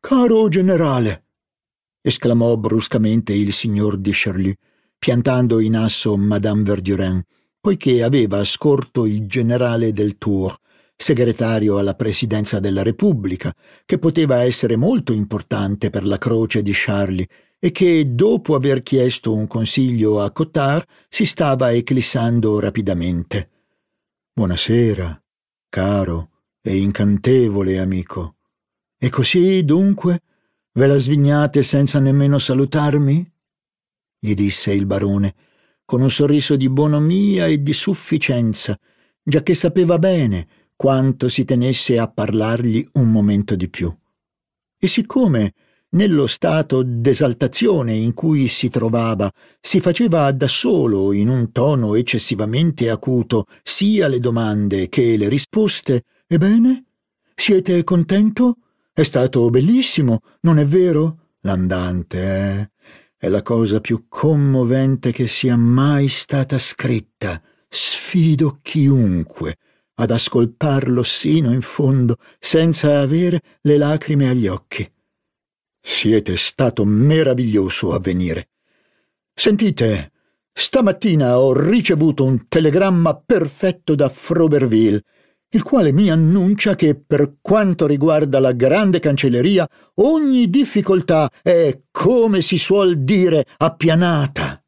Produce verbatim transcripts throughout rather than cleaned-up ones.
Caro generale, esclamò bruscamente il signor de Charlus, piantando in asso Madame Verdurin, poiché aveva scorto il generale del Tour, segretario alla presidenza della Repubblica, che poteva essere molto importante per la croce di Charlie e che, dopo aver chiesto un consiglio a Cottard, si stava eclissando rapidamente. «Buonasera, caro e incantevole amico. E così, dunque, ve la svignate senza nemmeno salutarmi?» gli disse il barone, con un sorriso di bonomia e di sufficienza, giacché sapeva bene quanto si tenesse a parlargli un momento di più. E siccome, nello stato d'esaltazione in cui si trovava, si faceva da solo in un tono eccessivamente acuto sia le domande che le risposte, «Ebbene? Siete contento? È stato bellissimo, non è vero? L'andante, eh? È la cosa più commovente che sia mai stata scritta. Sfido chiunque ad ascoltarlo sino in fondo senza avere le lacrime agli occhi. Siete stato meraviglioso a venire. Sentite, stamattina ho ricevuto un telegramma perfetto da Froberville, il quale mi annuncia che per quanto riguarda la grande cancelleria ogni difficoltà è, come si suol dire, appianata.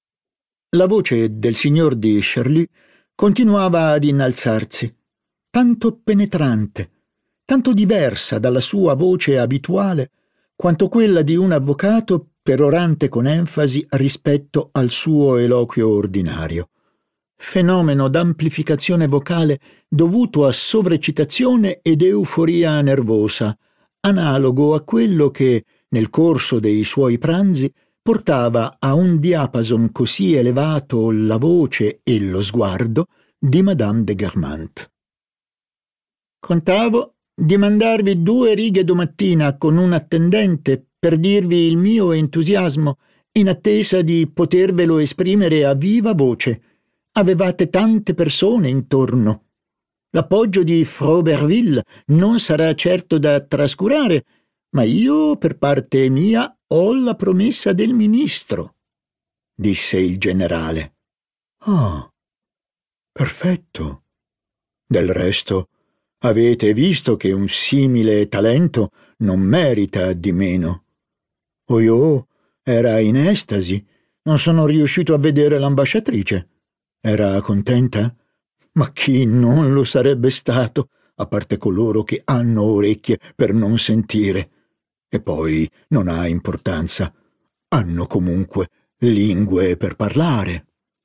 La voce del signor de Charlus continuava ad innalzarsi, tanto penetrante, tanto diversa dalla sua voce abituale, quanto quella di un avvocato perorante con enfasi rispetto al suo eloquio ordinario. Fenomeno d'amplificazione vocale dovuto a sovrecitazione ed euforia nervosa, analogo a quello che, nel corso dei suoi pranzi, portava a un diapason così elevato la voce e lo sguardo di Madame de Guermantes. «Contavo di mandarvi due righe domattina con un attendente per dirvi il mio entusiasmo in attesa di potervelo esprimere a viva voce. Avevate tante persone intorno. L'appoggio di Froberville non sarà certo da trascurare, ma io, per parte mia, ho la promessa del ministro», disse il generale. «Ah, perfetto. Del resto, avete visto che un simile talento non merita di meno. Oiò era in estasi. Non sono riuscito a vedere l'ambasciatrice. Era contenta? Ma chi non lo sarebbe stato, a parte coloro che hanno orecchie per non sentire? E poi non ha importanza. Hanno comunque lingue per parlare».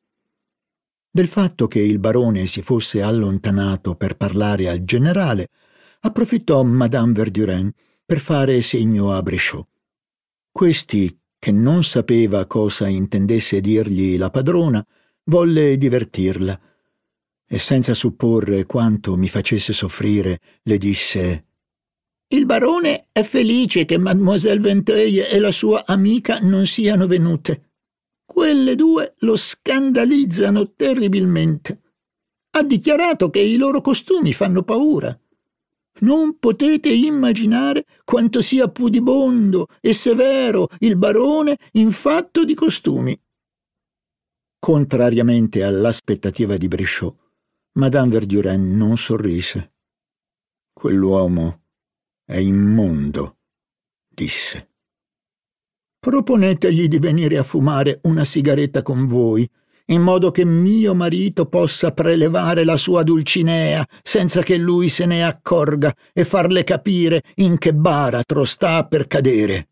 Del fatto che il barone si fosse allontanato per parlare al generale, approfittò Madame Verdurin per fare segno a Brichot. Questi, che non sapeva cosa intendesse dirgli la padrona, volle divertirla e, senza supporre quanto mi facesse soffrire, le disse: «Il barone è felice che Mademoiselle Vinteuil e la sua amica non siano venute. Quelle due lo scandalizzano terribilmente. Ha dichiarato che i loro costumi fanno paura. Non potete immaginare quanto sia pudibondo e severo il barone in fatto di costumi». Contrariamente all'aspettativa di Brichot, Madame Verdurin non sorrise. «Quell'uomo è immondo», disse. «Proponetegli di venire a fumare una sigaretta con voi, in modo che mio marito possa prelevare la sua Dulcinea senza che lui se ne accorga e farle capire in che baratro sta per cadere».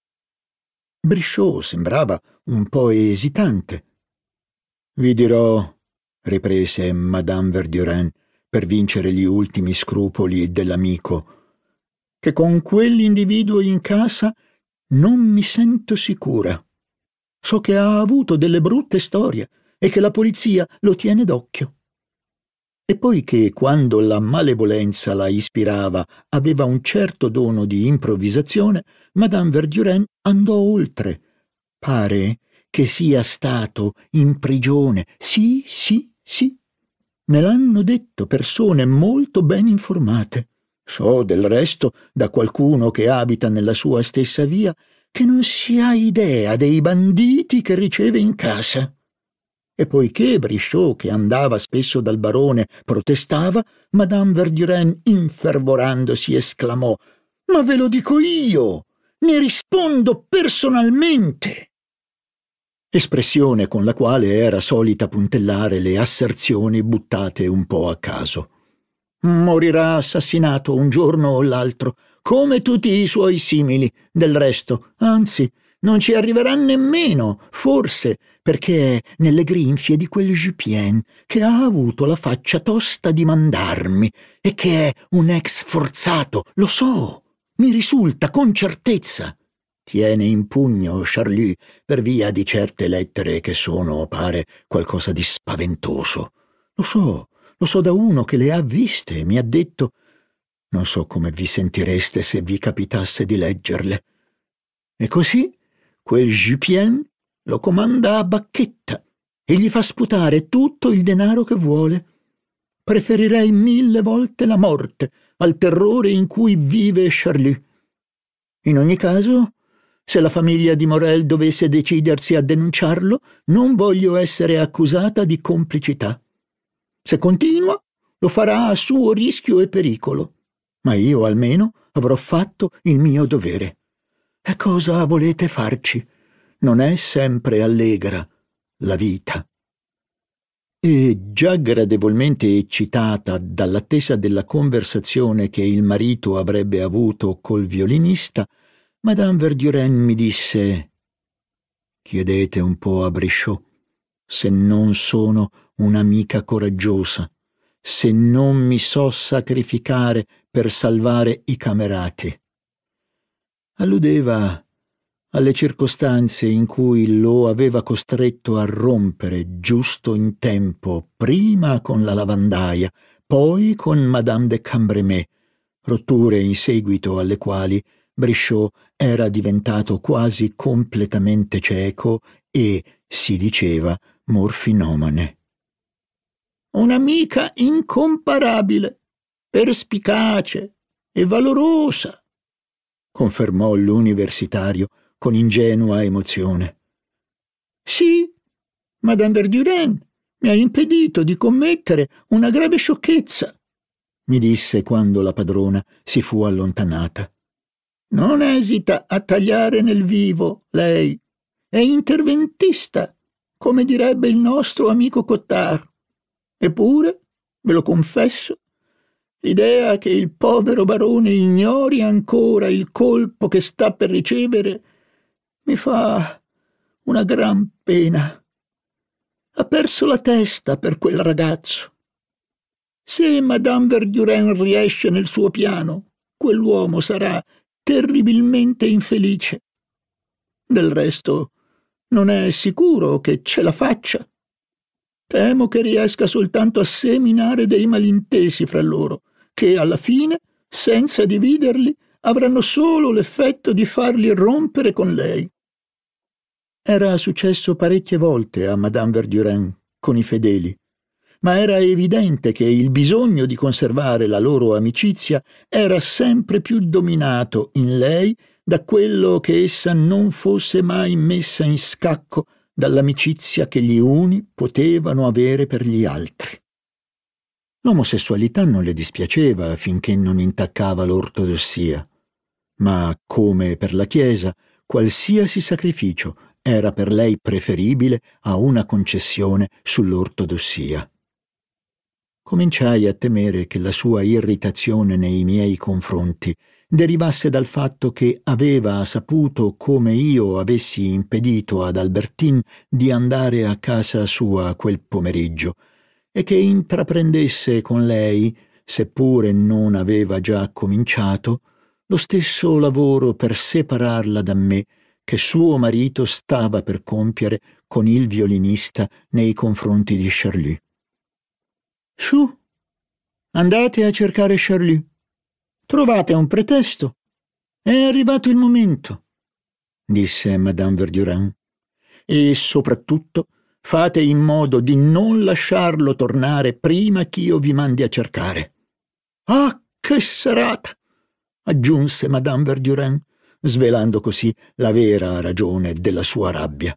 Brichot sembrava un po' esitante. «Vi dirò», riprese Madame Verdurin per vincere gli ultimi scrupoli dell'amico, «che con quell'individuo in casa non mi sento sicura. So che ha avuto delle brutte storie e che la polizia lo tiene d'occhio». E poi che, quando la malevolenza la ispirava, aveva un certo dono di improvvisazione, Madame Verdurin andò oltre. «Pare che sia stato in prigione. Sì, sì, sì. Me l'hanno detto persone molto ben informate. So del resto da qualcuno che abita nella sua stessa via che non si ha idea dei banditi che riceve in casa. E poiché Brichot, che andava spesso dal barone, protestava, Madame Verdurin, infervorandosi, esclamò: «Ma ve lo dico io! Ne rispondo personalmente!» Espressione con la quale era solita puntellare le asserzioni buttate un po' a caso. Morirà assassinato un giorno o l'altro, come tutti i suoi simili, del resto, anzi, non ci arriverà nemmeno, forse, perché è nelle grinfie di quel Jupien che ha avuto la faccia tosta di mandarmi e che è un ex forzato, lo so, mi risulta con certezza. Tiene in pugno Charlie per via di certe lettere che sono, pare, qualcosa di spaventoso. Lo so, lo so da uno che le ha viste e mi ha detto: «Non so come vi sentireste se vi capitasse di leggerle». E così quel Jupien lo comanda a bacchetta e gli fa sputare tutto il denaro che vuole. Preferirei mille volte la morte al terrore in cui vive Charlie. In ogni caso, se la famiglia di Morel dovesse decidersi a denunciarlo, non voglio essere accusata di complicità. Se continua, lo farà a suo rischio e pericolo, ma io almeno avrò fatto il mio dovere. E cosa volete farci? Non è sempre allegra la vita. E già gradevolmente eccitata dall'attesa della conversazione che il marito avrebbe avuto col violinista, Madame Verdurin mi disse: «Chiedete un po' a Brichot se non sono un'amica coraggiosa, se non mi so sacrificare per salvare i camerati». Alludeva alle circostanze in cui lo aveva costretto a rompere giusto in tempo, prima con la lavandaia, poi con Madame de Cambremer, rotture in seguito alle quali Brichot era diventato quasi completamente cieco e, si diceva, morfinomane. «Un'amica incomparabile, perspicace e valorosa», confermò l'universitario con ingenua emozione. «Sì, Madame Verdurin mi ha impedito di commettere una grave sciocchezza», mi disse quando la padrona si fu allontanata. «Non esita a tagliare nel vivo, lei. È interventista, come direbbe il nostro amico Cottard. Eppure, ve lo confesso, l'idea che il povero barone ignori ancora il colpo che sta per ricevere mi fa una gran pena. Ha perso la testa per quel ragazzo. Se Madame Verdurin riesce nel suo piano, quell'uomo sarà terribilmente infelice. Del resto, non è sicuro che ce la faccia. Temo che riesca soltanto a seminare dei malintesi fra loro, che alla fine, senza dividerli, avranno solo l'effetto di farli rompere con lei. Era successo parecchie volte a Madame Verdurin con i fedeli, ma era evidente che il bisogno di conservare la loro amicizia era sempre più dominato in lei da quello che essa non fosse mai messa in scacco dall'amicizia che gli uni potevano avere per gli altri. L'omosessualità non le dispiaceva finché non intaccava l'ortodossia, ma, come per la Chiesa, qualsiasi sacrificio era per lei preferibile a una concessione sull'ortodossia. Cominciai a temere che la sua irritazione nei miei confronti derivasse dal fatto che aveva saputo come io avessi impedito ad Albertine di andare a casa sua quel pomeriggio e che intraprendesse con lei, seppure non aveva già cominciato, lo stesso lavoro per separarla da me che suo marito stava per compiere con il violinista nei confronti di Charlie. «Su, andate a cercare Charlie. Trovate un pretesto. È arrivato il momento», disse Madame Verdurin. «E soprattutto fate in modo di non lasciarlo tornare prima ch'io vi mandi a cercare». «Ah, Che serata!» aggiunse Madame Verdurin, svelando così la vera ragione della sua rabbia.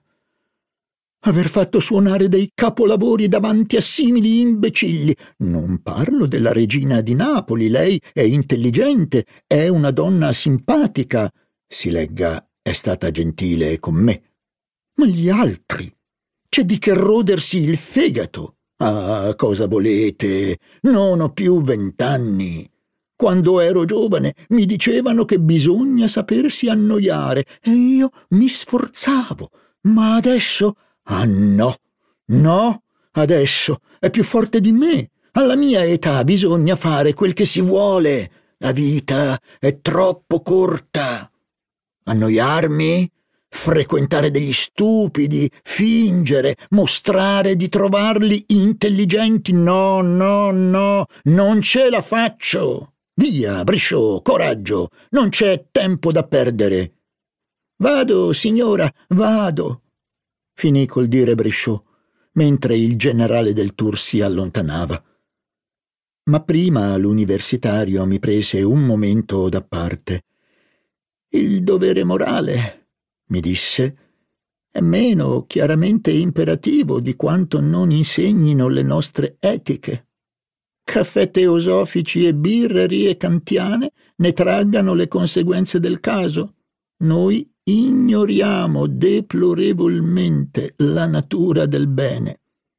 «Aver fatto suonare dei capolavori davanti a simili imbecilli. Non parlo della regina di Napoli, lei è intelligente, è una donna simpatica. Si legga, è stata gentile con me. Ma gli altri? C'è di che rodersi il fegato. Ah, cosa volete? Non ho più vent'anni. Quando ero giovane mi dicevano che bisogna sapersi annoiare e io mi sforzavo, ma adesso... Ah no, no, adesso è più forte di me. Alla mia età bisogna fare quel che si vuole. La vita è troppo corta. Annoiarmi? Frequentare degli stupidi, fingere, mostrare di trovarli intelligenti? No, no, no, non ce la faccio. Via, Brichot, coraggio, non c'è tempo da perdere. Vado, signora, vado. Finì col dire Brichot, mentre il generale del Tour si allontanava. Ma prima l'universitario mi prese un momento da parte. «Il dovere morale», mi disse, «è meno chiaramente imperativo di quanto non insegnino le nostre etiche. Caffè teosofici e birrerie kantiane ne traggano le conseguenze del caso. Noi ignoriamo deplorevolmente la natura del bene.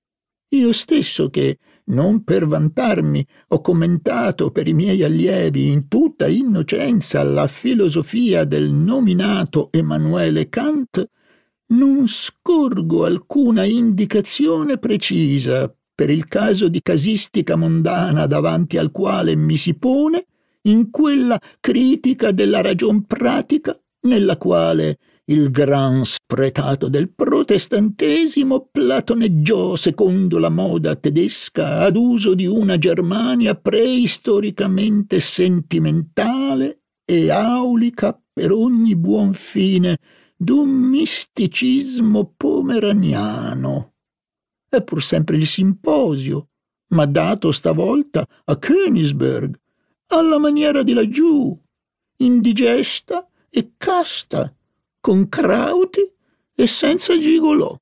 Io stesso che, non per vantarmi, ho commentato per i miei allievi in tutta innocenza la filosofia del nominato Emanuele Kant, non scorgo alcuna indicazione precisa per il caso di casistica mondana davanti al quale mi si pone in quella critica della ragion pratica nella quale il gran spretato del protestantesimo platoneggiò secondo la moda tedesca ad uso di una Germania preistoricamente sentimentale e aulica per ogni buon fine d'un misticismo pomeraniano. È pur sempre il simposio, ma dato stavolta a Königsberg, alla maniera di laggiù, indigesta e casta, con crauti e senza gigolò.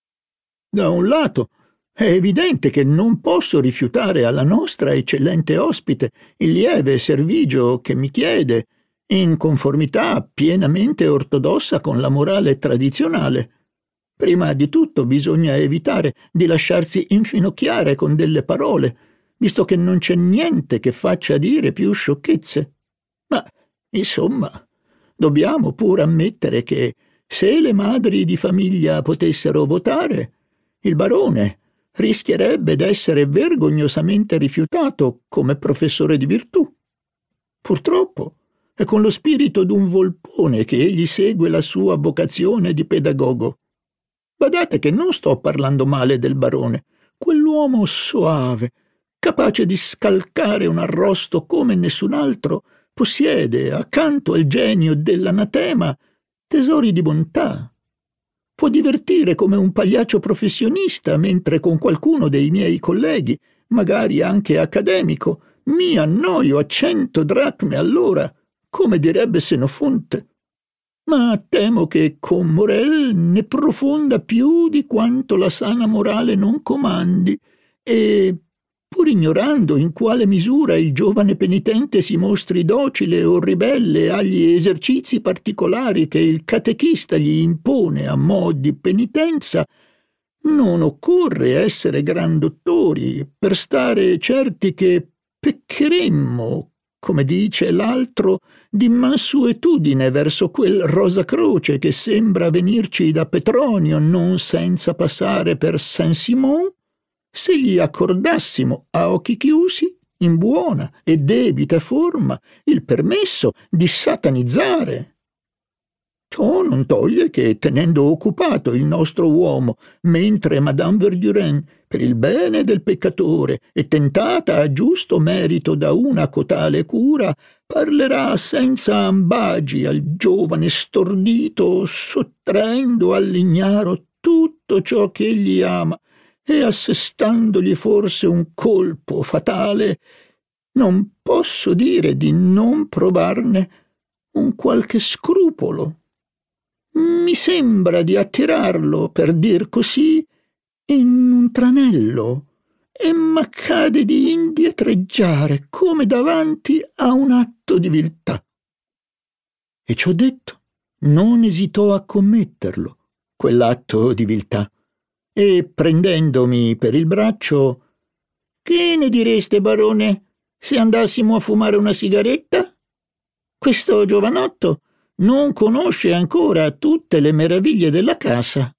Da un lato è evidente che non posso rifiutare alla nostra eccellente ospite il lieve servigio che mi chiede, in conformità pienamente ortodossa con la morale tradizionale. Prima di tutto bisogna evitare di lasciarsi infinocchiare con delle parole, visto che non c'è niente che faccia dire più sciocchezze. Ma, insomma, dobbiamo pur ammettere che, se le madri di famiglia potessero votare, il barone rischierebbe d'essere vergognosamente rifiutato come professore di virtù. Purtroppo è con lo spirito d'un volpone che egli segue la sua vocazione di pedagogo. Badate che non sto parlando male del barone, quell'uomo soave, capace di scalcare un arrosto come nessun altro, possiede, accanto al genio dell'anatema, tesori di bontà. Può divertire come un pagliaccio professionista, mentre con qualcuno dei miei colleghi, magari anche accademico, mi annoio a cento dracme all'ora, come direbbe Senofonte. Ma temo che con Morel ne profonda più di quanto la sana morale non comandi e, pur ignorando in quale misura il giovane penitente si mostri docile o ribelle agli esercizi particolari che il catechista gli impone a mo' di penitenza, non occorre essere gran dottori per stare certi che peccheremmo, come dice l'altro, di mansuetudine verso quel Rosacroce che sembra venirci da Petronio non senza passare per Saint-Simon, se gli accordassimo a occhi chiusi, in buona e debita forma, il permesso di satanizzare. Ciò non toglie che, tenendo occupato il nostro uomo, mentre Madame Verdurin, per il bene del peccatore e tentata a giusto merito da una cotale cura, parlerà senza ambagi al giovane stordito, sottraendo all'ignaro tutto ciò che egli ama e assestandogli forse un colpo fatale, non posso dire di non provarne un qualche scrupolo. Mi sembra di attirarlo, per dir così, in un tranello, e m'accade di indietreggiare come davanti a un atto di viltà. E ciò detto, non esitò a commetterlo, quell'atto di viltà, e prendendomi per il braccio: «Che ne direste, barone, se andassimo a fumare una sigaretta? Questo giovanotto non conosce ancora tutte le meraviglie della casa».